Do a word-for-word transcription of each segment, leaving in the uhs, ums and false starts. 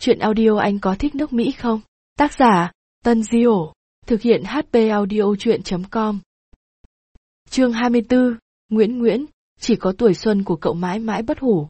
Chuyện audio anh có thích nước Mỹ không? Tác giả, Tân Diểu. Thực hiện hát pê audio chuyện chấm com. Chương hai mươi tư, Nguyễn Nguyễn, chỉ có tuổi xuân của cậu mãi mãi bất hủ.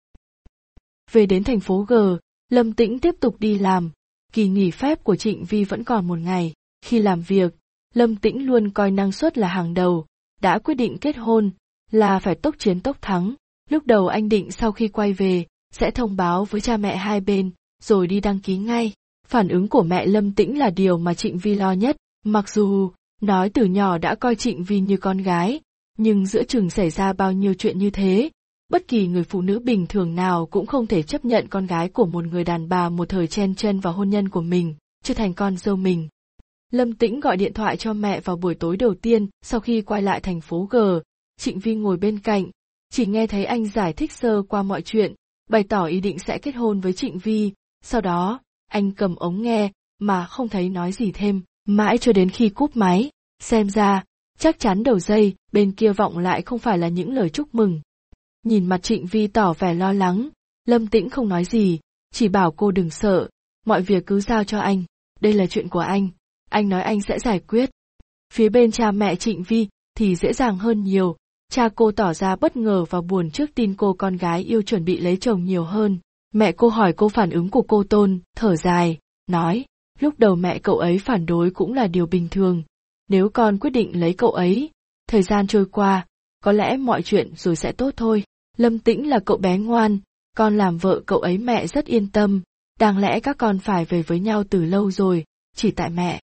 Về đến thành phố G, Lâm Tĩnh tiếp tục đi làm. Kỳ nghỉ phép của Trịnh Vi vẫn còn một ngày. Khi làm việc, Lâm Tĩnh luôn coi năng suất là hàng đầu. Đã quyết định kết hôn, là phải tốc chiến tốc thắng. Lúc đầu anh định sau khi quay về, sẽ thông báo với cha mẹ hai bên, rồi đi đăng ký ngay. Phản ứng của mẹ Lâm Tĩnh là điều mà Trịnh Vi lo nhất. Mặc dù, nói từ nhỏ đã coi Trịnh Vi như con gái, nhưng giữa chừng xảy ra bao nhiêu chuyện như thế. Bất kỳ người phụ nữ bình thường nào cũng không thể chấp nhận con gái của một người đàn bà một thời chen chân vào hôn nhân của mình, trở thành con dâu mình. Lâm Tĩnh gọi điện thoại cho mẹ vào buổi tối đầu tiên sau khi quay lại thành phố G. Trịnh Vi ngồi bên cạnh, chỉ nghe thấy anh giải thích sơ qua mọi chuyện, bày tỏ ý định sẽ kết hôn với Trịnh Vi. Sau đó, anh cầm ống nghe, mà không thấy nói gì thêm, mãi cho đến khi cúp máy. Xem ra, chắc chắn đầu dây, bên kia vọng lại không phải là những lời chúc mừng. Nhìn mặt Trịnh Vi tỏ vẻ lo lắng, Lâm Tĩnh không nói gì, chỉ bảo cô đừng sợ, mọi việc cứ giao cho anh, đây là chuyện của anh, anh nói anh sẽ giải quyết. Phía bên cha mẹ Trịnh Vi thì dễ dàng hơn nhiều, cha cô tỏ ra bất ngờ và buồn trước tin cô con gái yêu chuẩn bị lấy chồng nhiều hơn. Mẹ cô hỏi cô phản ứng của cô Tôn, thở dài, nói, lúc đầu mẹ cậu ấy phản đối cũng là điều bình thường. Nếu con quyết định lấy cậu ấy, thời gian trôi qua, có lẽ mọi chuyện rồi sẽ tốt thôi. Lâm Tĩnh là cậu bé ngoan, con làm vợ cậu ấy mẹ rất yên tâm, đáng lẽ các con phải về với nhau từ lâu rồi, chỉ tại mẹ.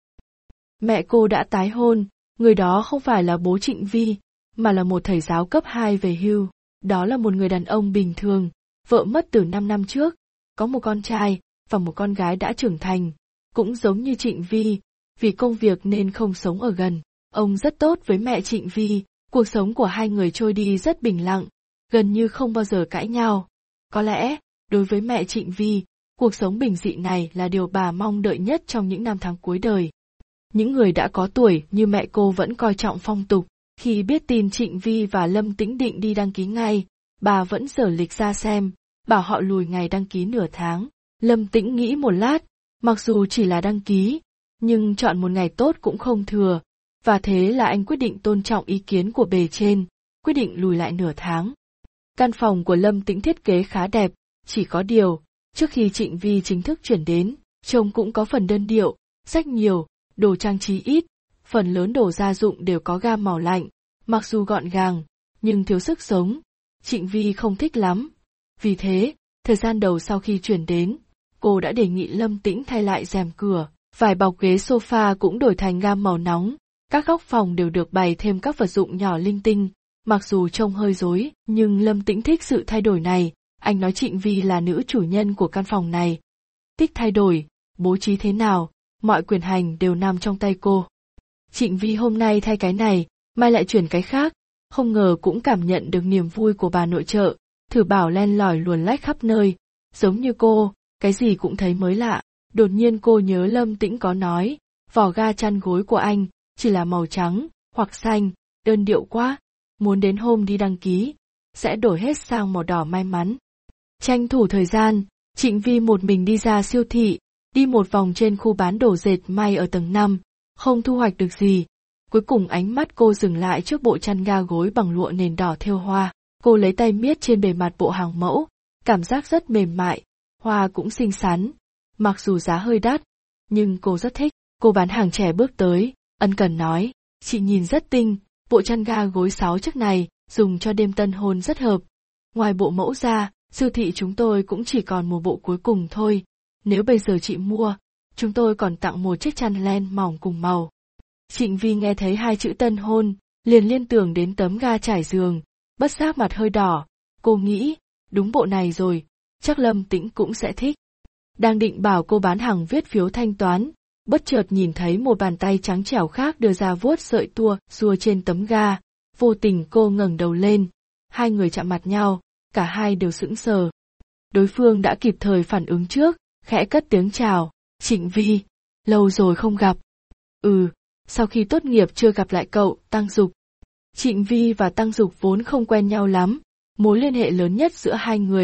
Mẹ cô đã tái hôn, người đó không phải là bố Trịnh Vi, mà là một thầy giáo cấp hai về hưu. Đó là một người đàn ông bình thường, vợ mất từ năm năm trước, có một con trai và một con gái đã trưởng thành, cũng giống như Trịnh Vi, vì công việc nên không sống ở gần. Ông rất tốt với mẹ Trịnh Vi, cuộc sống của hai người trôi đi rất bình lặng, gần như không bao giờ cãi nhau. Có lẽ, đối với mẹ Trịnh Vi, cuộc sống bình dị này là điều bà mong đợi nhất trong những năm tháng cuối đời. Những người đã có tuổi như mẹ cô vẫn coi trọng phong tục, khi biết tin Trịnh Vi và Lâm Tĩnh định đi đăng ký ngay, bà vẫn dở lịch ra xem, bảo họ lùi ngày đăng ký nửa tháng. Lâm Tĩnh nghĩ một lát, mặc dù chỉ là đăng ký, nhưng chọn một ngày tốt cũng không thừa, và thế là anh quyết định tôn trọng ý kiến của bề trên, quyết định lùi lại nửa tháng. Căn phòng của Lâm Tĩnh thiết kế khá đẹp, chỉ có điều, trước khi Trịnh Vi chính thức chuyển đến, trông cũng có phần đơn điệu, sách nhiều, đồ trang trí ít, phần lớn đồ gia dụng đều có gam màu lạnh, mặc dù gọn gàng, nhưng thiếu sức sống. Trịnh Vi không thích lắm. Vì thế, thời gian đầu sau khi chuyển đến, cô đã đề nghị Lâm Tĩnh thay lại rèm cửa, vải bọc ghế sofa cũng đổi thành gam màu nóng, các góc phòng đều được bày thêm các vật dụng nhỏ linh tinh, mặc dù trông hơi rối, nhưng Lâm Tĩnh thích sự thay đổi này, anh nói Trịnh Vi là nữ chủ nhân của căn phòng này. Thích thay đổi, bố trí thế nào, mọi quyền hành đều nằm trong tay cô. Trịnh Vi hôm nay thay cái này, mai lại chuyển cái khác, không ngờ cũng cảm nhận được niềm vui của bà nội trợ, thử bảo len lỏi luồn lách khắp nơi, giống như cô, cái gì cũng thấy mới lạ. Đột nhiên cô nhớ Lâm Tĩnh có nói, vỏ ga chăn gối của anh, chỉ là màu trắng, hoặc xanh, đơn điệu quá, muốn đến hôm đi đăng ký, sẽ đổi hết sang màu đỏ may mắn. Tranh thủ thời gian, Trịnh Vi một mình đi ra siêu thị, đi một vòng trên khu bán đồ dệt may ở tầng năm, không thu hoạch được gì. Cuối cùng ánh mắt cô dừng lại trước bộ chăn ga gối bằng lụa nền đỏ thêu hoa. Cô lấy tay miết trên bề mặt bộ hàng mẫu, cảm giác rất mềm mại, hoa cũng xinh xắn. Mặc dù giá hơi đắt, nhưng cô rất thích. Cô bán hàng trẻ bước tới, ân cần nói, chị nhìn rất tinh, bộ chăn ga gối sáu chiếc này, dùng cho đêm tân hôn rất hợp. Ngoài bộ mẫu ra, siêu thị chúng tôi cũng chỉ còn một bộ cuối cùng thôi. Nếu bây giờ chị mua, chúng tôi còn tặng một chiếc chăn len mỏng cùng màu. Trịnh Vi nghe thấy hai chữ tân hôn, liền liên tưởng đến tấm ga trải giường, bất giác mặt hơi đỏ. Cô nghĩ, đúng bộ này rồi, chắc Lâm Tĩnh cũng sẽ thích. Đang định bảo cô bán hàng viết phiếu thanh toán, bất chợt nhìn thấy một bàn tay trắng trẻo khác đưa ra vuốt sợi tua xua trên tấm ga. Vô tình cô ngẩng đầu lên, hai người chạm mặt nhau, cả hai đều sững sờ. Đối phương đã kịp thời phản ứng trước, khẽ cất tiếng chào, Trịnh Vi, lâu rồi không gặp. Ừ, sau khi tốt nghiệp chưa gặp lại cậu, Tăng Dục. Trịnh Vi và Tăng Dục vốn không quen nhau lắm, mối liên hệ lớn nhất giữa hai người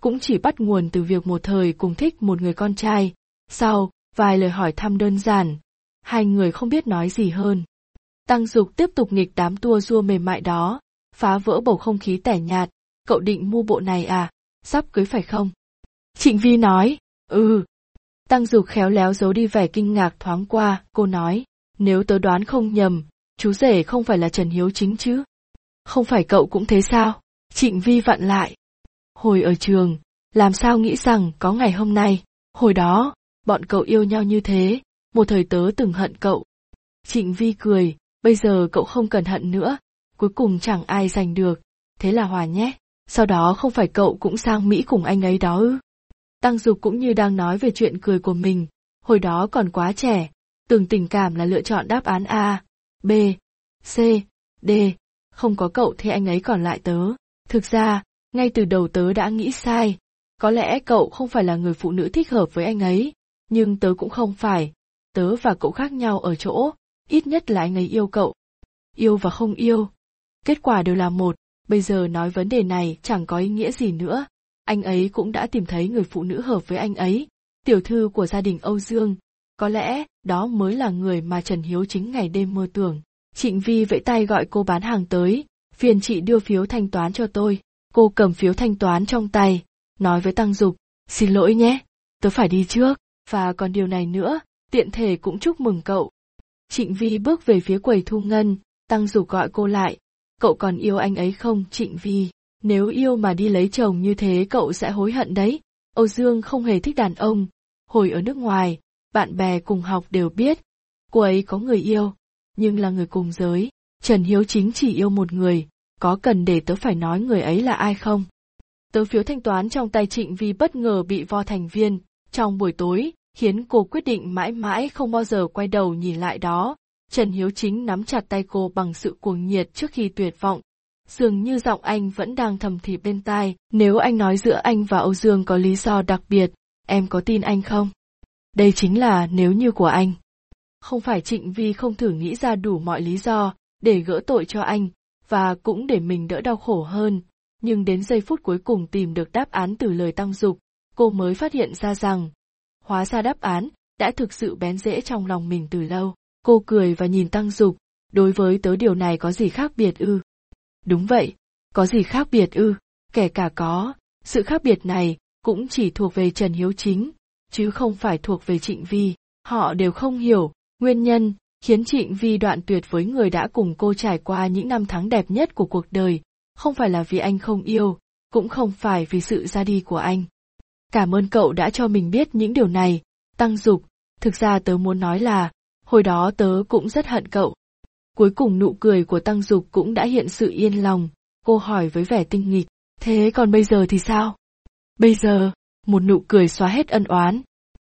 cũng chỉ bắt nguồn từ việc một thời cùng thích một người con trai. Sau vài lời hỏi thăm đơn giản, hai người không biết nói gì hơn. Tăng Dục tiếp tục nghịch đám tua rua mềm mại đó, phá vỡ bầu không khí tẻ nhạt. Cậu định mua bộ này à? Sắp cưới phải không? Trịnh Vi nói, ừ. Tăng Dục khéo léo giấu đi vẻ kinh ngạc thoáng qua, cô nói, nếu tớ đoán không nhầm, chú rể không phải là Trần Hiếu Chính chứ? Không phải cậu cũng thế sao? Trịnh Vi vặn lại. Hồi ở trường, làm sao nghĩ rằng có ngày hôm nay, hồi đó, bọn cậu yêu nhau như thế, một thời tớ từng hận cậu. Trịnh Vi cười, bây giờ cậu không cần hận nữa, cuối cùng chẳng ai giành được, thế là hòa nhé, sau đó không phải cậu cũng sang Mỹ cùng anh ấy đó ư? Tăng Dục cũng như đang nói về chuyện cười của mình, hồi đó còn quá trẻ, tưởng tình cảm là lựa chọn đáp án A, B, C, D, không có cậu thì anh ấy còn lại tớ. Thực ra, ngay từ đầu tớ đã nghĩ sai, có lẽ cậu không phải là người phụ nữ thích hợp với anh ấy, nhưng tớ cũng không phải, tớ và cậu khác nhau ở chỗ, ít nhất là anh ấy yêu cậu. Yêu và không yêu, kết quả đều là một, bây giờ nói vấn đề này chẳng có ý nghĩa gì nữa. Anh ấy cũng đã tìm thấy người phụ nữ hợp với anh ấy, tiểu thư của gia đình Âu Dương, có lẽ đó mới là người mà Trần Hiếu Chính ngày đêm mơ tưởng. Trịnh Vi vẫy tay gọi cô bán hàng tới, phiền chị đưa phiếu thanh toán cho tôi. Cô cầm phiếu thanh toán trong tay, nói với Tăng Dục, xin lỗi nhé, tớ phải đi trước, và còn điều này nữa, tiện thể cũng chúc mừng cậu. Trịnh Vi bước về phía quầy thu ngân, Tăng Dục gọi cô lại, cậu còn yêu anh ấy không Trịnh Vi? Nếu yêu mà đi lấy chồng như thế cậu sẽ hối hận đấy. Âu Dương không hề thích đàn ông, hồi ở nước ngoài, bạn bè cùng học đều biết, cô ấy có người yêu, nhưng là người cùng giới. Trần Hiếu Chính chỉ yêu một người, có cần để tớ phải nói người ấy là ai không? Tớ phiếu thanh toán trong tay Trịnh Vi bất ngờ bị vo thành viên, trong buổi tối, khiến cô quyết định mãi mãi không bao giờ quay đầu nhìn lại đó. Trần Hiếu Chính nắm chặt tay cô bằng sự cuồng nhiệt trước khi tuyệt vọng. Dường như giọng anh vẫn đang thầm thì bên tai, nếu anh nói giữa anh và Âu Dương có lý do đặc biệt, em có tin anh không? Đây chính là nếu như của anh. Không phải Trịnh Vi không thử nghĩ ra đủ mọi lý do để gỡ tội cho anh, và cũng để mình đỡ đau khổ hơn, nhưng đến giây phút cuối cùng tìm được đáp án từ lời Tăng Dục, cô mới phát hiện ra rằng, hóa ra đáp án đã thực sự bén rễ trong lòng mình từ lâu. Cô cười và nhìn Tăng Dục, đối với tớ điều này có gì khác biệt ư? Đúng vậy, có gì khác biệt ư? Kể cả có, sự khác biệt này cũng chỉ thuộc về Trần Hiếu Chính, chứ không phải thuộc về Trịnh Vi. Họ đều không hiểu nguyên nhân khiến Trịnh Vi đoạn tuyệt với người đã cùng cô trải qua những năm tháng đẹp nhất của cuộc đời, không phải là vì anh không yêu, cũng không phải vì sự ra đi của anh. Cảm ơn cậu đã cho mình biết những điều này, Tăng Dục, thực ra tớ muốn nói là, hồi đó tớ cũng rất hận cậu. Cuối cùng nụ cười của Tăng Dục cũng đã hiện sự yên lòng, cô hỏi với vẻ tinh nghịch, thế còn bây giờ thì sao? Bây giờ, một nụ cười xóa hết ân oán.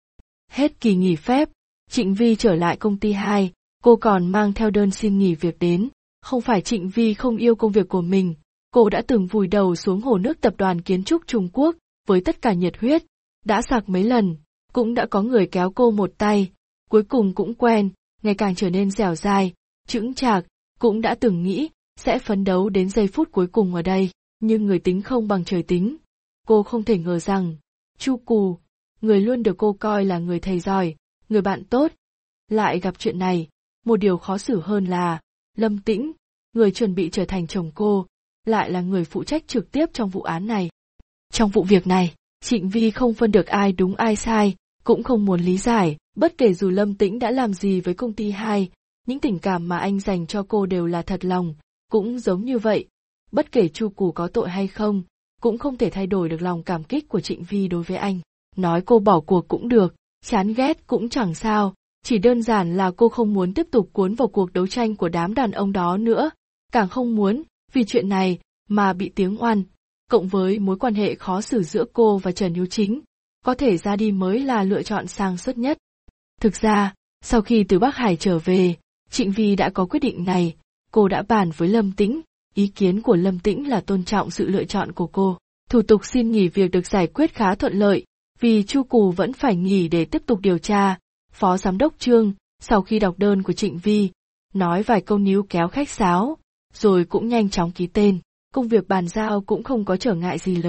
Hết kỳ nghỉ phép, Trịnh Vi trở lại công ty hai, cô còn mang theo đơn xin nghỉ việc đến. Không phải Trịnh Vi không yêu công việc của mình, cô đã từng vùi đầu xuống hồ nước tập đoàn kiến trúc Trung Quốc, với tất cả nhiệt huyết, đã sạc mấy lần, cũng đã có người kéo cô một tay, cuối cùng cũng quen, ngày càng trở nên dẻo dai, chững chạc, cũng đã từng nghĩ, sẽ phấn đấu đến giây phút cuối cùng ở đây, nhưng người tính không bằng trời tính. Cô không thể ngờ rằng, Chu Cù, người luôn được cô coi là người thầy giỏi, người bạn tốt, lại gặp chuyện này. Một điều khó xử hơn là, Lâm Tĩnh, người chuẩn bị trở thành chồng cô, lại là người phụ trách trực tiếp trong vụ án này. Trong vụ việc này, Trịnh Vi không phân được ai đúng ai sai, cũng không muốn lý giải, bất kể dù Lâm Tĩnh đã làm gì với công ty hai, những tình cảm mà anh dành cho cô đều là thật lòng, cũng giống như vậy. Bất kể Chu Cù có tội hay không, cũng không thể thay đổi được lòng cảm kích của Trịnh Vi đối với anh. Nói cô bỏ cuộc cũng được, chán ghét cũng chẳng sao, chỉ đơn giản là cô không muốn tiếp tục cuốn vào cuộc đấu tranh của đám đàn ông đó nữa, càng không muốn, vì chuyện này, mà bị tiếng oan, cộng với mối quan hệ khó xử giữa cô và Trần Hiếu Chính, có thể ra đi mới là lựa chọn sáng suốt nhất. Thực ra, sau khi từ Bắc Hải trở về, Trịnh Vi đã có quyết định này, cô đã bàn với Lâm Tĩnh, ý kiến của Lâm Tĩnh là tôn trọng sự lựa chọn của cô. Thủ tục xin nghỉ việc được giải quyết khá thuận lợi, vì Chu Cù vẫn phải nghỉ để tiếp tục điều tra. Phó Giám đốc Trương, sau khi đọc đơn của Trịnh Vi, nói vài câu níu kéo khách sáo, rồi cũng nhanh chóng ký tên. Công việc bàn giao cũng không có trở ngại gì lớn,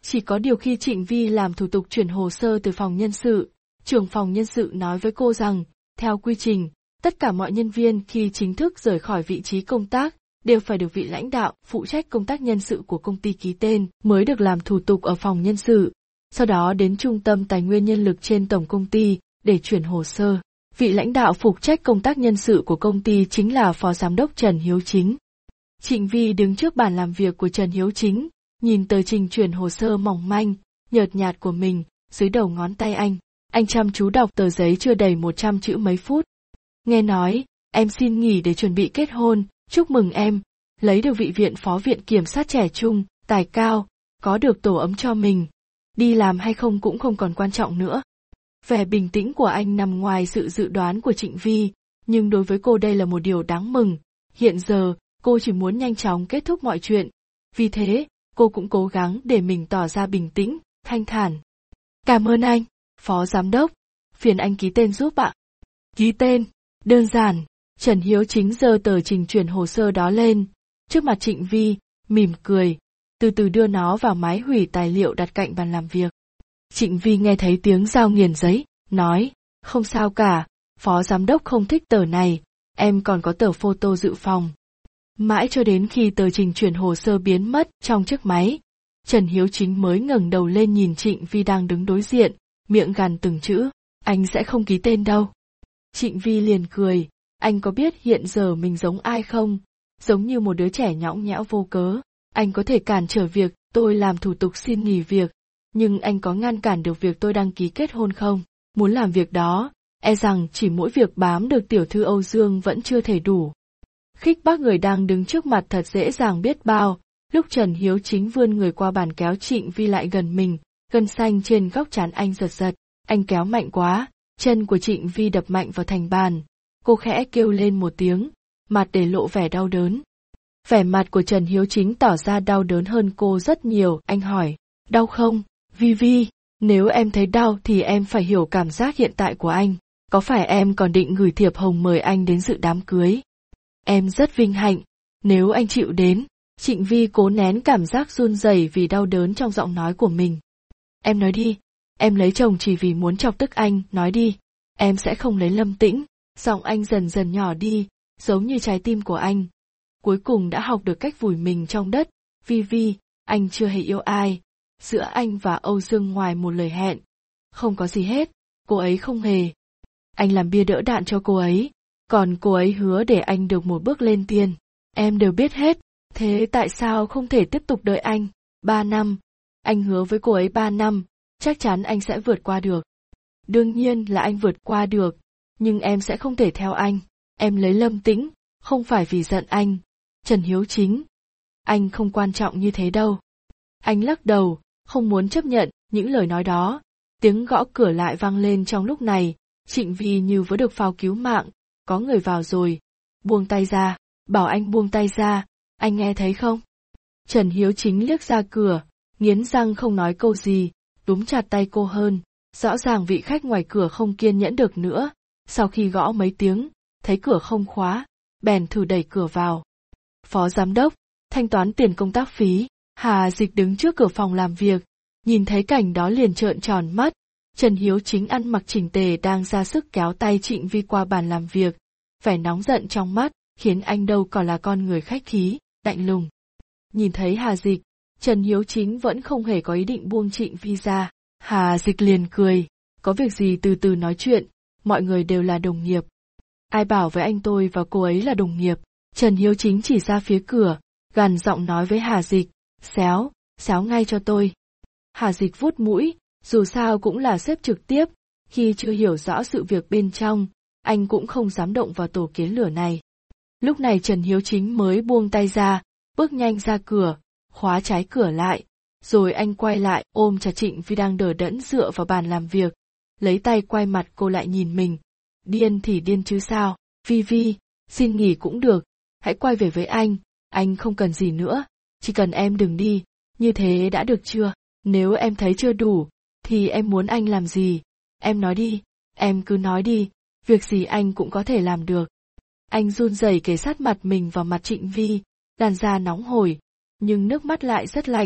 Chỉ có điều khi Trịnh Vi làm thủ tục chuyển hồ sơ từ phòng nhân sự, trưởng phòng nhân sự nói với cô rằng, theo quy trình, tất cả mọi nhân viên khi chính thức rời khỏi vị trí công tác, đều phải được vị lãnh đạo phụ trách công tác nhân sự của công ty ký tên mới được làm thủ tục ở phòng nhân sự, sau đó đến trung tâm tài nguyên nhân lực trên tổng công ty để chuyển hồ sơ. Vị lãnh đạo phụ trách công tác nhân sự của công ty chính là Phó Giám đốc Trần Hiếu Chính. Trịnh Vi đứng trước bàn làm việc của Trần Hiếu Chính, nhìn tờ trình chuyển hồ sơ mỏng manh, nhợt nhạt của mình, dưới đầu ngón tay anh. Anh chăm chú đọc tờ giấy chưa đầy một trăm chữ mấy phút. Nghe nói, em xin nghỉ để chuẩn bị kết hôn, chúc mừng em, lấy được vị viện phó viện kiểm sát trẻ trung, tài cao, có được tổ ấm cho mình. Đi làm hay không cũng không còn quan trọng nữa. Vẻ bình tĩnh của anh nằm ngoài sự dự đoán của Trịnh Vi, nhưng đối với cô đây là một điều đáng mừng. Hiện giờ, cô chỉ muốn nhanh chóng kết thúc mọi chuyện. Vì thế, cô cũng cố gắng để mình tỏ ra bình tĩnh, thanh thản. Cảm ơn anh, Phó Giám đốc. Phiền anh ký tên giúp ạ. Ký tên, đơn giản. Trần Hiếu Chính giơ tờ trình chuyển hồ sơ đó lên, trước mặt Trịnh Vi, mỉm cười, từ từ đưa nó vào máy hủy tài liệu đặt cạnh bàn làm việc. Trịnh Vi nghe thấy tiếng dao nghiền giấy, nói, không sao cả, Phó Giám đốc không thích tờ này, em còn có tờ photo dự phòng. Mãi cho đến khi tờ trình chuyển hồ sơ biến mất trong chiếc máy, Trần Hiếu Chính mới ngẩng đầu lên nhìn Trịnh Vi đang đứng đối diện, miệng gằn từng chữ, anh sẽ không ký tên đâu. Trịnh Vi liền cười, anh có biết hiện giờ mình giống ai không? Giống như một đứa trẻ nhõng nhẽo vô cớ. Anh có thể cản trở việc tôi làm thủ tục xin nghỉ việc, nhưng anh có ngăn cản được việc tôi đăng ký kết hôn không? Muốn làm việc đó, e rằng chỉ mỗi việc bám được tiểu thư Âu Dương vẫn chưa thể đủ. Khích bác người đang đứng trước mặt thật dễ dàng biết bao, lúc Trần Hiếu Chính vươn người qua bàn kéo Trịnh Vi lại gần mình, gân xanh trên góc trán anh giật giật, anh kéo mạnh quá, chân của Trịnh Vi đập mạnh vào thành bàn. Cô khẽ kêu lên một tiếng, mặt để lộ vẻ đau đớn. Vẻ mặt của Trần Hiếu Chính tỏ ra đau đớn hơn cô rất nhiều, anh hỏi, đau không, Vi Vi, nếu em thấy đau thì em phải hiểu cảm giác hiện tại của anh, có phải em còn định gửi thiệp hồng mời anh đến dự đám cưới? Em rất vinh hạnh, nếu anh chịu đến. Trịnh Vi cố nén cảm giác run rẩy vì đau đớn trong giọng nói của mình. Em nói đi, em lấy chồng chỉ vì muốn chọc tức anh, nói đi, em sẽ không lấy Lâm Tĩnh. Giọng anh dần dần nhỏ đi, giống như trái tim của anh. Cuối cùng đã học được cách vùi mình trong đất. Vi Vi, anh chưa hề yêu ai. Giữa anh và Âu Dương ngoài một lời hẹn, không có gì hết, cô ấy không hề. Anh làm bia đỡ đạn cho cô ấy, còn cô ấy hứa để anh được một bước lên tiên. Em đều biết hết, thế tại sao không thể tiếp tục đợi anh? Ba năm, anh hứa với cô ấy ba năm, chắc chắn anh sẽ vượt qua được. Đương nhiên là anh vượt qua được. Nhưng em sẽ không thể theo anh, em lấy Lâm Tĩnh, không phải vì giận anh. Trần Hiếu Chính, anh không quan trọng như thế đâu. Anh lắc đầu, không muốn chấp nhận những lời nói đó. Tiếng gõ cửa lại vang lên trong lúc này, Trịnh Vi như vừa được phao cứu mạng, có người vào rồi. Buông tay ra, bảo anh buông tay ra, anh nghe thấy không? Trần Hiếu Chính liếc ra cửa, nghiến răng không nói câu gì, túm chặt tay cô hơn. Rõ ràng vị khách ngoài cửa không kiên nhẫn được nữa. Sau khi gõ mấy tiếng, thấy cửa không khóa, bèn thử đẩy cửa vào. Phó Giám đốc, thanh toán tiền công tác phí. Hà Dịch đứng trước cửa phòng làm việc, nhìn thấy cảnh đó liền trợn tròn mắt. Trần Hiếu Chính ăn mặc chỉnh tề đang ra sức kéo tay Trịnh Vi qua bàn làm việc, vẻ nóng giận trong mắt khiến anh đâu còn là con người khách khí, lạnh lùng. Nhìn thấy Hà Dịch, Trần Hiếu Chính vẫn không hề có ý định buông Trịnh Vi ra. Hà Dịch liền cười, có việc gì từ từ nói chuyện, mọi người đều là đồng nghiệp. Ai bảo với anh tôi và cô ấy là đồng nghiệp? Trần Hiếu Chính chỉ ra phía cửa, gằn giọng nói với Hà Dịch, xéo, xéo ngay cho tôi. Hà Dịch vuốt mũi, dù sao cũng là sếp trực tiếp, khi chưa hiểu rõ sự việc bên trong, anh cũng không dám động vào tổ kiến lửa này. Lúc này Trần Hiếu Chính mới buông tay ra, bước nhanh ra cửa, khóa trái cửa lại, rồi anh quay lại ôm chặt Trịnh Vi đang đờ đẫn dựa vào bàn làm việc, lấy tay quay mặt cô lại nhìn mình. Điên thì điên chứ sao, Vi Vi, xin nghỉ cũng được, hãy quay về với anh, anh không cần gì nữa, chỉ cần em đừng đi, như thế đã được chưa? Nếu em thấy chưa đủ, thì em muốn anh làm gì? Em nói đi, em cứ nói đi, việc gì anh cũng có thể làm được. Anh run rẩy kề sát mặt mình vào mặt Trịnh Vi, làn da nóng hổi, nhưng nước mắt lại rất lạnh,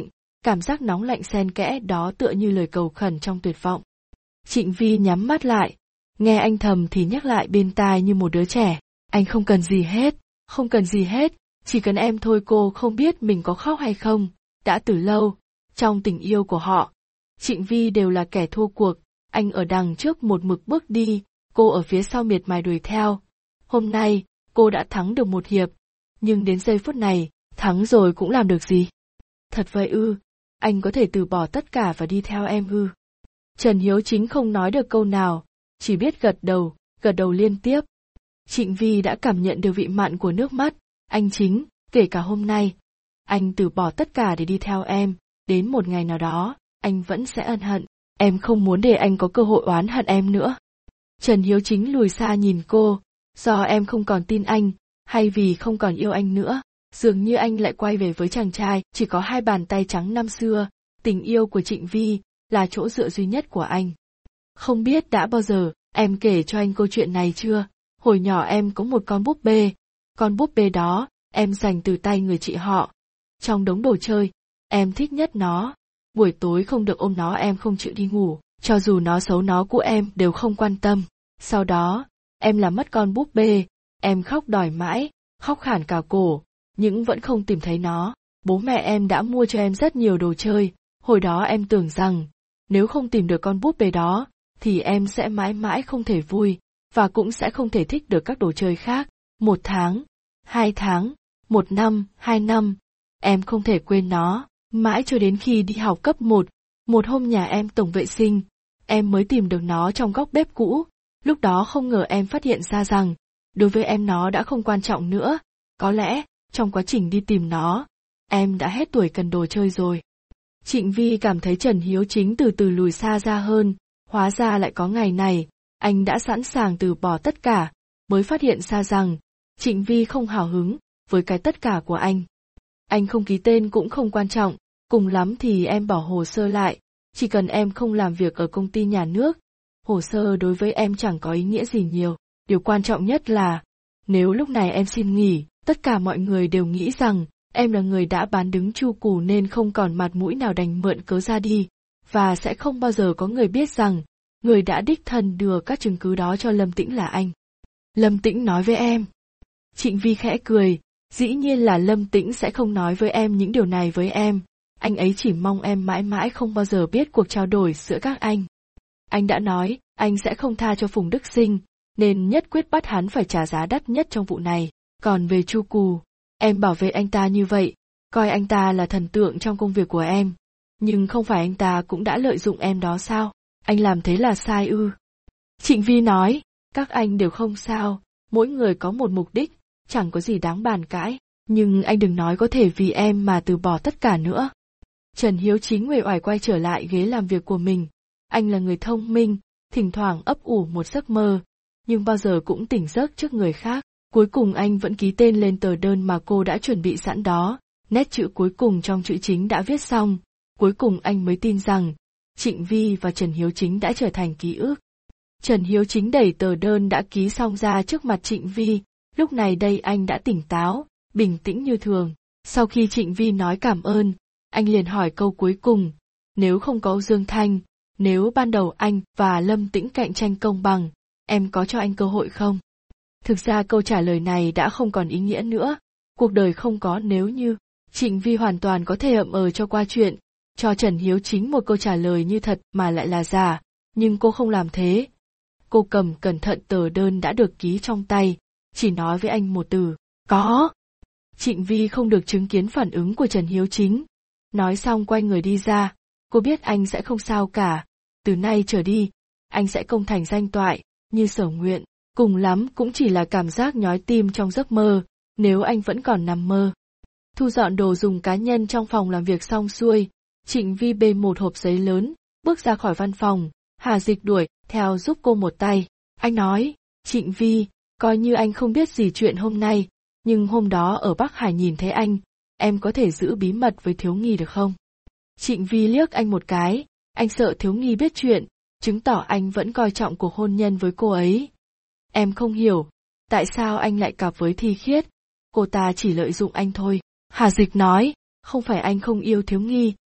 cảm giác nóng lạnh xen kẽ đó tựa như lời cầu khẩn trong tuyệt vọng. Trịnh Vi nhắm mắt lại, nghe anh thầm thì nhắc lại bên tai như một đứa trẻ, anh không cần gì hết, không cần gì hết, chỉ cần em thôi. Cô không biết mình có khóc hay không, đã từ lâu, trong tình yêu của họ, Trịnh Vi đều là kẻ thua cuộc, anh ở đằng trước một mực bước đi, cô ở phía sau miệt mài đuổi theo. Hôm nay, cô đã thắng được một hiệp, nhưng đến giây phút này, thắng rồi cũng làm được gì? Thật vậy ư, anh có thể từ bỏ tất cả và đi theo em ư? Trần Hiếu Chính không nói được câu nào, chỉ biết gật đầu, gật đầu liên tiếp. Trịnh Vi đã cảm nhận được vị mặn của nước mắt, anh Chính, kể cả hôm nay, anh từ bỏ tất cả để đi theo em, đến một ngày nào đó, anh vẫn sẽ ân hận, em không muốn để anh có cơ hội oán hận em nữa. Trần Hiếu Chính lùi xa nhìn cô, do em không còn tin anh, hay vì không còn yêu anh nữa, dường như anh lại quay về với chàng trai chỉ có hai bàn tay trắng năm xưa, tình yêu của Trịnh Vi là chỗ dựa duy nhất của anh. Không biết đã bao giờ em kể cho anh câu chuyện này chưa? Hồi nhỏ em có một con búp bê, con búp bê đó em giành từ tay người chị họ. Trong đống đồ chơi, em thích nhất nó. Buổi tối không được ôm nó em không chịu đi ngủ, cho dù nó xấu nó cũ em đều không quan tâm. Sau đó, em làm mất con búp bê, em khóc đòi mãi, khóc khản cả cổ, nhưng vẫn không tìm thấy nó. Bố mẹ em đã mua cho em rất nhiều đồ chơi, hồi đó em tưởng rằng, nếu không tìm được con búp bê đó, thì em sẽ mãi mãi không thể vui, và cũng sẽ không thể thích được các đồ chơi khác. Một tháng, hai tháng, một năm, hai năm, em không thể quên nó, mãi cho đến khi đi học cấp một, một hôm nhà em tổng vệ sinh, em mới tìm được nó trong góc bếp cũ. Lúc đó không ngờ em phát hiện ra rằng, đối với em nó đã không quan trọng nữa, có lẽ, trong quá trình đi tìm nó, em đã hết tuổi cần đồ chơi rồi. Trịnh Vi cảm thấy Trần Hiếu Chính từ từ lùi xa ra hơn, hóa ra lại có ngày này, anh đã sẵn sàng từ bỏ tất cả, mới phát hiện ra rằng, Trịnh Vi không hào hứng với cái tất cả của anh. Anh không ký tên cũng không quan trọng, cùng lắm thì em bỏ hồ sơ lại, chỉ cần em không làm việc ở công ty nhà nước. Hồ sơ đối với em chẳng có ý nghĩa gì nhiều, điều quan trọng nhất là, nếu lúc này em xin nghỉ, tất cả mọi người đều nghĩ rằng, em là người đã bán đứng Chu Cù nên không còn mặt mũi nào đành mượn cớ ra đi, và sẽ không bao giờ có người biết rằng, người đã đích thân đưa các chứng cứ đó cho Lâm Tĩnh là anh. Lâm Tĩnh nói với em. Trịnh Vi khẽ cười, dĩ nhiên là Lâm Tĩnh sẽ không nói với em những điều này với em, anh ấy chỉ mong em mãi mãi không bao giờ biết cuộc trao đổi giữa các anh. Anh đã nói, anh sẽ không tha cho Phùng Đức Sinh, nên nhất quyết bắt hắn phải trả giá đắt nhất trong vụ này. Còn về Chu Cù, em bảo vệ anh ta như vậy, coi anh ta là thần tượng trong công việc của em. Nhưng không phải anh ta cũng đã lợi dụng em đó sao? Anh làm thế là sai ư? Trịnh Vi nói, các anh đều không sao, mỗi người có một mục đích, chẳng có gì đáng bàn cãi. Nhưng anh đừng nói có thể vì em mà từ bỏ tất cả nữa. Trần Hiếu Chính uể oải quay trở lại ghế làm việc của mình. Anh là người thông minh, thỉnh thoảng ấp ủ một giấc mơ, nhưng bao giờ cũng tỉnh giấc trước người khác. Cuối cùng anh vẫn ký tên lên tờ đơn mà cô đã chuẩn bị sẵn đó, nét chữ cuối cùng trong chữ chính đã viết xong. Cuối cùng anh mới tin rằng, Trịnh Vi và Trần Hiếu Chính đã trở thành ký ức. Trần Hiếu Chính đẩy tờ đơn đã ký xong ra trước mặt Trịnh Vi, lúc này đây anh đã tỉnh táo, bình tĩnh như thường. Sau khi Trịnh Vi nói cảm ơn, anh liền hỏi câu cuối cùng, nếu không có Âu Dương Thanh, nếu ban đầu anh và Lâm Tĩnh cạnh tranh công bằng, em có cho anh cơ hội không? Thực ra câu trả lời này đã không còn ý nghĩa nữa, cuộc đời không có nếu như. Trịnh Vi hoàn toàn có thể ậm ờ cho qua chuyện, cho Trần Hiếu Chính một câu trả lời như thật mà lại là giả, nhưng cô không làm thế. Cô cầm cẩn thận tờ đơn đã được ký trong tay, chỉ nói với anh một từ, có. Trịnh Vi không được chứng kiến phản ứng của Trần Hiếu Chính. Nói xong quay người đi ra, cô biết anh sẽ không sao cả, từ nay trở đi, anh sẽ công thành danh toại, như sở nguyện, cùng lắm cũng chỉ là cảm giác nhói tim trong giấc mơ, nếu anh vẫn còn nằm mơ. Thu dọn đồ dùng cá nhân trong phòng làm việc xong xuôi, Trịnh Vi bê một hộp giấy lớn, bước ra khỏi văn phòng, Hà Dịch đuổi theo giúp cô một tay. Anh nói, Trịnh Vi, coi như anh không biết gì chuyện hôm nay, nhưng hôm đó ở Bắc Hải nhìn thấy anh, em có thể giữ bí mật với Thiếu Nghi được không? Trịnh Vi liếc anh một cái, anh sợ Thiếu Nghi biết chuyện, chứng tỏ anh vẫn coi trọng cuộc hôn nhân với cô ấy. Em không hiểu, tại sao anh lại cặp với Thi Khiết, cô ta chỉ lợi dụng anh thôi. Hà Dịch nói, không phải anh không yêu Thiếu Nghi,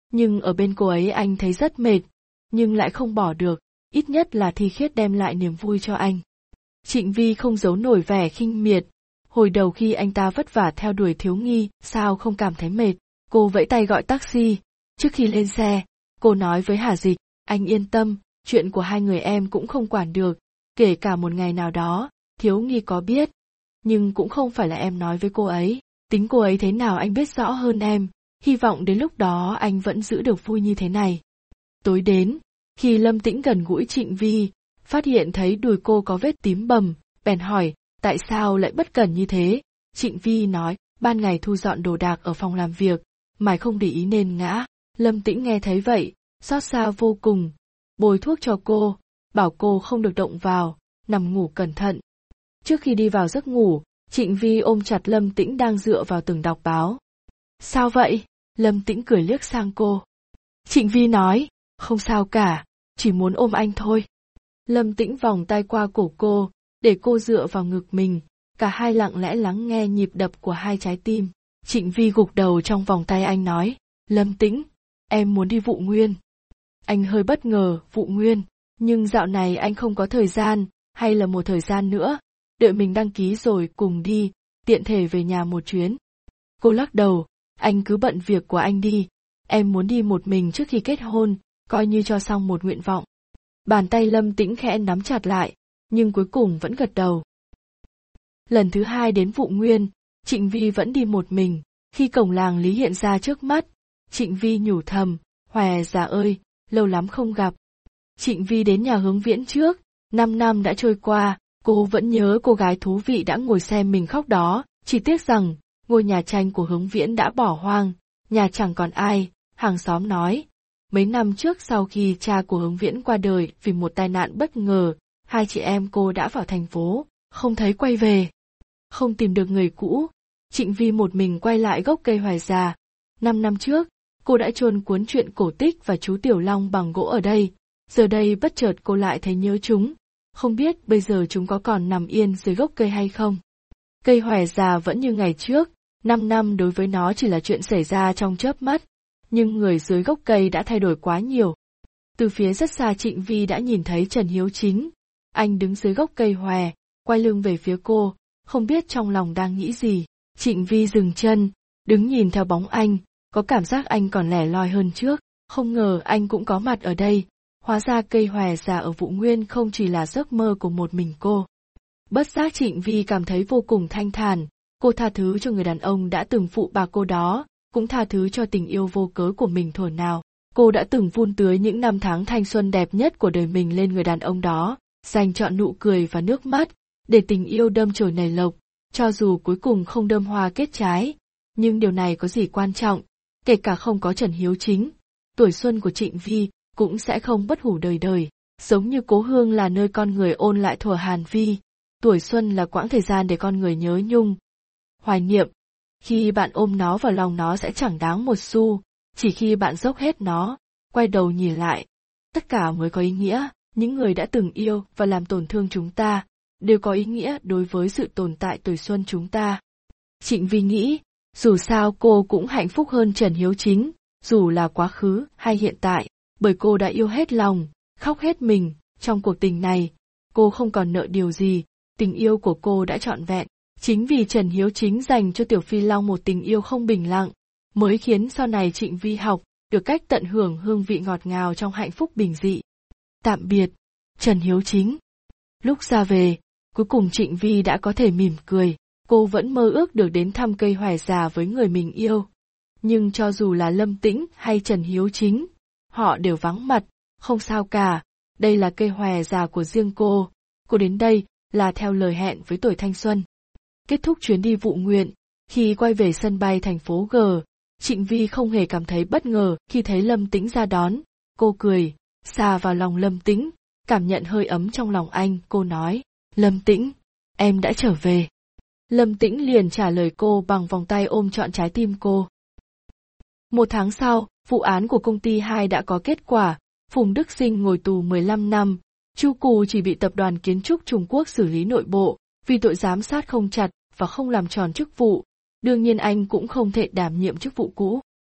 Nhưng ở bên cô ấy anh thấy rất mệt, nhưng lại không bỏ được, ít nhất là Thi Khiết đem lại niềm vui cho anh. Trịnh Vi không giấu nổi vẻ khinh miệt, hồi đầu khi anh ta vất vả theo đuổi Thiếu Nghi, sao không cảm thấy mệt. Cô vẫy tay gọi taxi, trước khi lên xe, cô nói với Hà Dịch, anh yên tâm, chuyện của hai người em cũng không quản được, kể cả một ngày nào đó, Thiếu Nghi có biết. Nhưng cũng không phải là em nói với cô ấy, tính cô ấy thế nào anh biết rõ hơn em, hy vọng đến lúc đó anh vẫn giữ được vui như thế này. Tối đến, khi Lâm Tĩnh gần gũi Trịnh Vi, phát hiện thấy đùi cô có vết tím bầm, bèn hỏi, tại sao lại bất cẩn như thế? Trịnh Vi nói, ban ngày thu dọn đồ đạc ở phòng làm việc, mày không để ý nên ngã. Lâm Tĩnh nghe thấy vậy, xót xa vô cùng, bôi thuốc cho cô, bảo cô không được động vào, nằm ngủ cẩn thận. Trước khi đi vào giấc ngủ, Trịnh Vi ôm chặt Lâm Tĩnh đang dựa vào tường đọc báo. Sao vậy? Lâm Tĩnh cười liếc sang cô. Trịnh Vi nói, không sao cả, chỉ muốn ôm anh thôi. Lâm Tĩnh vòng tay qua cổ cô, để cô dựa vào ngực mình, cả hai lặng lẽ lắng nghe nhịp đập của hai trái tim. Trịnh Vi gục đầu trong vòng tay anh nói, Lâm Tĩnh, em muốn đi Vụ Nguyên. Anh hơi bất ngờ, Vụ Nguyên, nhưng dạo này anh không có thời gian, hay là một thời gian nữa, đợi mình đăng ký rồi cùng đi, tiện thể về nhà một chuyến. Cô lắc đầu, anh cứ bận việc của anh đi, em muốn đi một mình trước khi kết hôn, coi như cho xong một nguyện vọng. Bàn tay Lâm Tĩnh khẽ nắm chặt lại, nhưng cuối cùng vẫn gật đầu. Lần thứ hai đến Vụ Nguyên, Trịnh Vi vẫn đi một mình, khi cổng làng Lý hiện ra trước mắt, Trịnh Vi nhủ thầm, Hòe già ơi, lâu lắm không gặp. Trịnh Vi đến nhà Hướng Viễn trước, năm năm đã trôi qua, cô vẫn nhớ cô gái thú vị đã ngồi xem mình khóc đó, chỉ tiếc rằng, ngôi nhà tranh của Hướng Viễn đã bỏ hoang, nhà chẳng còn ai, hàng xóm nói. Mấy năm trước sau khi cha của Hướng Viễn qua đời vì một tai nạn bất ngờ, hai chị em cô đã vào thành phố, không thấy quay về. Không tìm được người cũ, Trịnh Vi một mình quay lại gốc cây hoài già. Năm năm trước, cô đã chôn cuốn truyện cổ tích và chú Tiểu Long bằng gỗ ở đây, giờ đây bất chợt cô lại thấy nhớ chúng, không biết bây giờ chúng có còn nằm yên dưới gốc cây hay không. Cây hoài già vẫn như ngày trước, năm năm đối với nó chỉ là chuyện xảy ra trong chớp mắt, nhưng người dưới gốc cây đã thay đổi quá nhiều. Từ phía rất xa Trịnh Vi đã nhìn thấy Trần Hiếu Chính, anh đứng dưới gốc cây hòe, quay lưng về phía cô, không biết trong lòng đang nghĩ gì. Trịnh Vi dừng chân, đứng nhìn theo bóng anh, có cảm giác anh còn lẻ loi hơn trước, không ngờ anh cũng có mặt ở đây, hóa ra cây hòe già ở Vụ Nguyên không chỉ là giấc mơ của một mình cô. Bất giác Trịnh Vi cảm thấy vô cùng thanh thản, cô tha thứ cho người đàn ông đã từng phụ bạc cô đó, cũng tha thứ cho tình yêu vô cớ của mình thuở nào. Cô đã từng vun tưới những năm tháng thanh xuân đẹp nhất của đời mình lên người đàn ông đó, dành trọn nụ cười và nước mắt, để tình yêu đơm chồi nảy lộc, cho dù cuối cùng không đơm hoa kết trái. Nhưng điều này có gì quan trọng, kể cả không có Trần Hiếu Chính, tuổi xuân của Trịnh Vi cũng sẽ không bất hủ đời đời, giống như cố hương là nơi con người ôn lại thuở Hàn Vi, tuổi xuân là quãng thời gian để con người nhớ nhung, hoài niệm. Khi bạn ôm nó vào lòng nó sẽ chẳng đáng một xu, chỉ khi bạn dốc hết nó, quay đầu nhìn lại, tất cả mới có ý nghĩa. Những người đã từng yêu và làm tổn thương chúng ta, đều có ý nghĩa đối với sự tồn tại tuổi xuân chúng ta. Trịnh Vi nghĩ, dù sao cô cũng hạnh phúc hơn Trần Hiếu Chính, dù là quá khứ hay hiện tại, bởi cô đã yêu hết lòng, khóc hết mình, trong cuộc tình này, cô không còn nợ điều gì, tình yêu của cô đã trọn vẹn. Chính vì Trần Hiếu Chính dành cho Tiểu Phi Long một tình yêu không bình lặng, mới khiến sau này Trịnh Vi học được cách tận hưởng hương vị ngọt ngào trong hạnh phúc bình dị. Tạm biệt, Trần Hiếu Chính. Lúc ra về, cuối cùng Trịnh Vi đã có thể mỉm cười, cô vẫn mơ ước được đến thăm cây hòe già với người mình yêu. Nhưng cho dù là Lâm Tĩnh hay Trần Hiếu Chính, họ đều vắng mặt, không sao cả, đây là cây hòe già của riêng cô, cô đến đây là theo lời hẹn với tuổi thanh xuân. Kết thúc chuyến đi Vụ Nguyện, khi quay về sân bay thành phố G, Trịnh Vi không hề cảm thấy bất ngờ khi thấy Lâm Tĩnh ra đón, cô cười, xà vào lòng Lâm Tĩnh, cảm nhận hơi ấm trong lòng anh, cô nói, Lâm Tĩnh, em đã trở về. Lâm Tĩnh liền trả lời cô bằng vòng tay ôm trọn trái tim cô. Một tháng sau, vụ án của công ty hai đã có kết quả, Phùng Đức Sinh ngồi tù mười lăm năm, Chu Cù chỉ bị tập đoàn kiến trúc Trung Quốc xử lý nội bộ, vì tội giám sát không chặt và không làm tròn chức vụ, đương nhiên anh cũng không thể đảm nhiệm chức vụ cũ.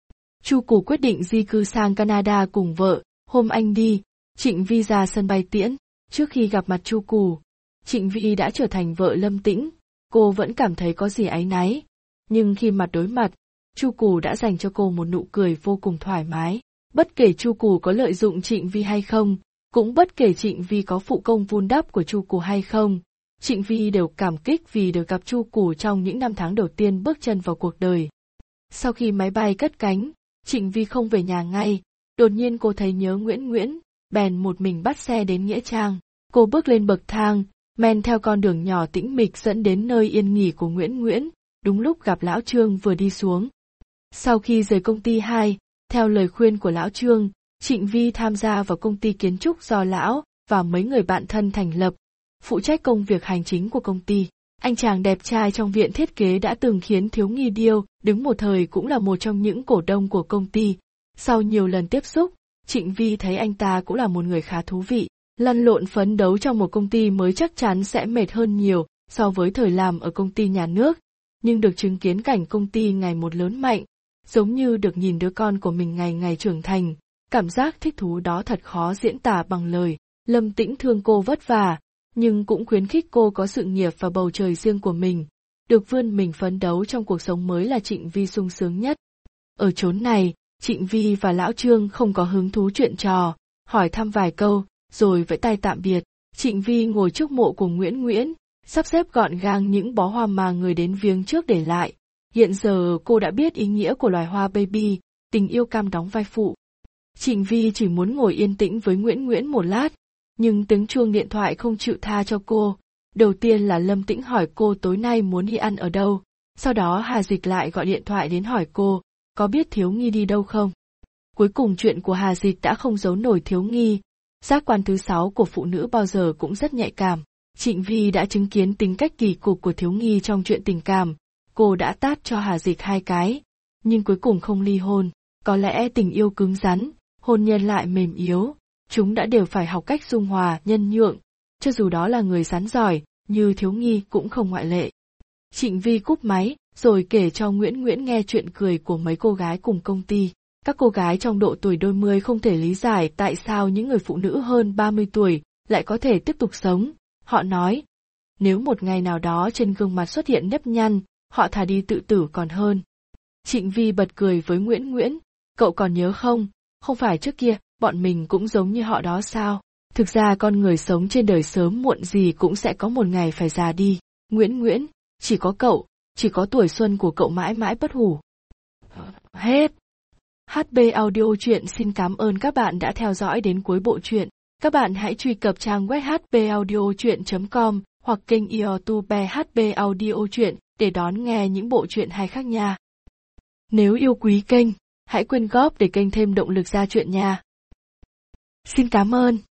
Chu Cù quyết định di cư sang Canada cùng vợ. Hôm anh đi, Trịnh Vi ra sân bay tiễn. Trước khi gặp mặt Chu Cù, Trịnh Vi đã trở thành vợ Lâm Tĩnh. Cô vẫn cảm thấy có gì áy náy. Nhưng khi mặt đối mặt, Chu Cù đã dành cho cô một nụ cười vô cùng thoải mái. Bất kể Chu Cù có lợi dụng Trịnh Vi hay không, cũng bất kể Trịnh Vi có phụ công vun đắp của Chu Cù hay không, Trịnh Vi đều cảm kích vì được gặp Chu Cù trong những năm tháng đầu tiên bước chân vào cuộc đời. Sau khi máy bay cất cánh, Trịnh Vi không về nhà ngay, đột nhiên cô thấy nhớ Nguyễn Nguyễn, bèn một mình bắt xe đến Nghĩa Trang. Cô bước lên bậc thang, men theo con đường nhỏ tĩnh mịch dẫn đến nơi yên nghỉ của Nguyễn Nguyễn, đúng lúc gặp Lão Trương vừa đi xuống. Sau khi rời công ty hai, theo lời khuyên của Lão Trương, Trịnh Vi tham gia vào công ty kiến trúc do Lão và mấy người bạn thân thành lập, phụ trách công việc hành chính của công ty. Anh chàng đẹp trai trong viện thiết kế đã từng khiến Thiếu Nghi Điêu đứng một thời cũng là một trong những cổ đông của công ty. Sau nhiều lần tiếp xúc, Trịnh Vi thấy anh ta cũng là một người khá thú vị. Lăn lộn phấn đấu trong một công ty mới chắc chắn sẽ mệt hơn nhiều so với thời làm ở công ty nhà nước, nhưng được chứng kiến cảnh công ty ngày một lớn mạnh, giống như được nhìn đứa con của mình ngày ngày trưởng thành, cảm giác thích thú đó thật khó diễn tả bằng lời. Lâm Tĩnh thương cô vất vả, nhưng cũng khuyến khích cô có sự nghiệp và bầu trời riêng của mình. Được vươn mình phấn đấu trong cuộc sống mới là Trịnh Vi sung sướng nhất. Ở chốn này, Trịnh Vi và Lão Trương không có hứng thú chuyện trò, hỏi thăm vài câu, rồi vẫy tay tạm biệt. Trịnh Vi ngồi trước mộ của Nguyễn Nguyễn, sắp xếp gọn gàng những bó hoa mà người đến viếng trước để lại. Hiện giờ cô đã biết ý nghĩa của loài hoa baby, tình yêu cam đóng vai phụ. Trịnh Vi chỉ muốn ngồi yên tĩnh với Nguyễn Nguyễn một lát, nhưng tiếng chuông điện thoại không chịu tha cho cô. Đầu tiên là Lâm Tĩnh hỏi cô tối nay muốn đi ăn ở đâu, sau đó Hà Dịch lại gọi điện thoại đến hỏi cô, có biết Thiếu Nghi đi đâu không? Cuối cùng chuyện của Hà Dịch đã không giấu nổi Thiếu Nghi. Giác quan thứ sáu của phụ nữ bao giờ cũng rất nhạy cảm. Trịnh Vi đã chứng kiến tính cách kỳ cục của Thiếu Nghi trong chuyện tình cảm. Cô đã tát cho Hà Dịch hai cái, nhưng cuối cùng không ly hôn. Có lẽ tình yêu cứng rắn, hôn nhân lại mềm yếu. Chúng đã đều phải học cách dung hòa, nhân nhượng. Cho dù đó là người rắn giỏi, như Thiếu Nghi cũng không ngoại lệ. Trịnh Vi cúp máy, rồi kể cho Nguyễn Nguyễn nghe chuyện cười của mấy cô gái cùng công ty. Các cô gái trong độ tuổi đôi mươi không thể lý giải tại sao những người phụ nữ hơn ba mươi tuổi lại có thể tiếp tục sống. Họ nói, nếu một ngày nào đó trên gương mặt xuất hiện nếp nhăn, họ thà đi tự tử còn hơn. Trịnh Vi bật cười với Nguyễn Nguyễn, cậu còn nhớ không, không phải trước kia, bọn mình cũng giống như họ đó sao? Thực ra con người sống trên đời sớm muộn gì cũng sẽ có một ngày phải già đi. Nguyễn Nguyễn, chỉ có cậu, chỉ có tuổi xuân của cậu mãi mãi bất hủ. Hết. hát bê Audio Truyện xin cảm ơn các bạn đã theo dõi đến cuối bộ truyện. Các bạn hãy truy cập trang web hát bê audio truyện chấm com hoặc kênh YouTube hát bê Audio Truyện để đón nghe những bộ truyện hay khác nha. Nếu yêu quý kênh, hãy quyên góp để kênh thêm động lực ra truyện nha. Xin cảm ơn.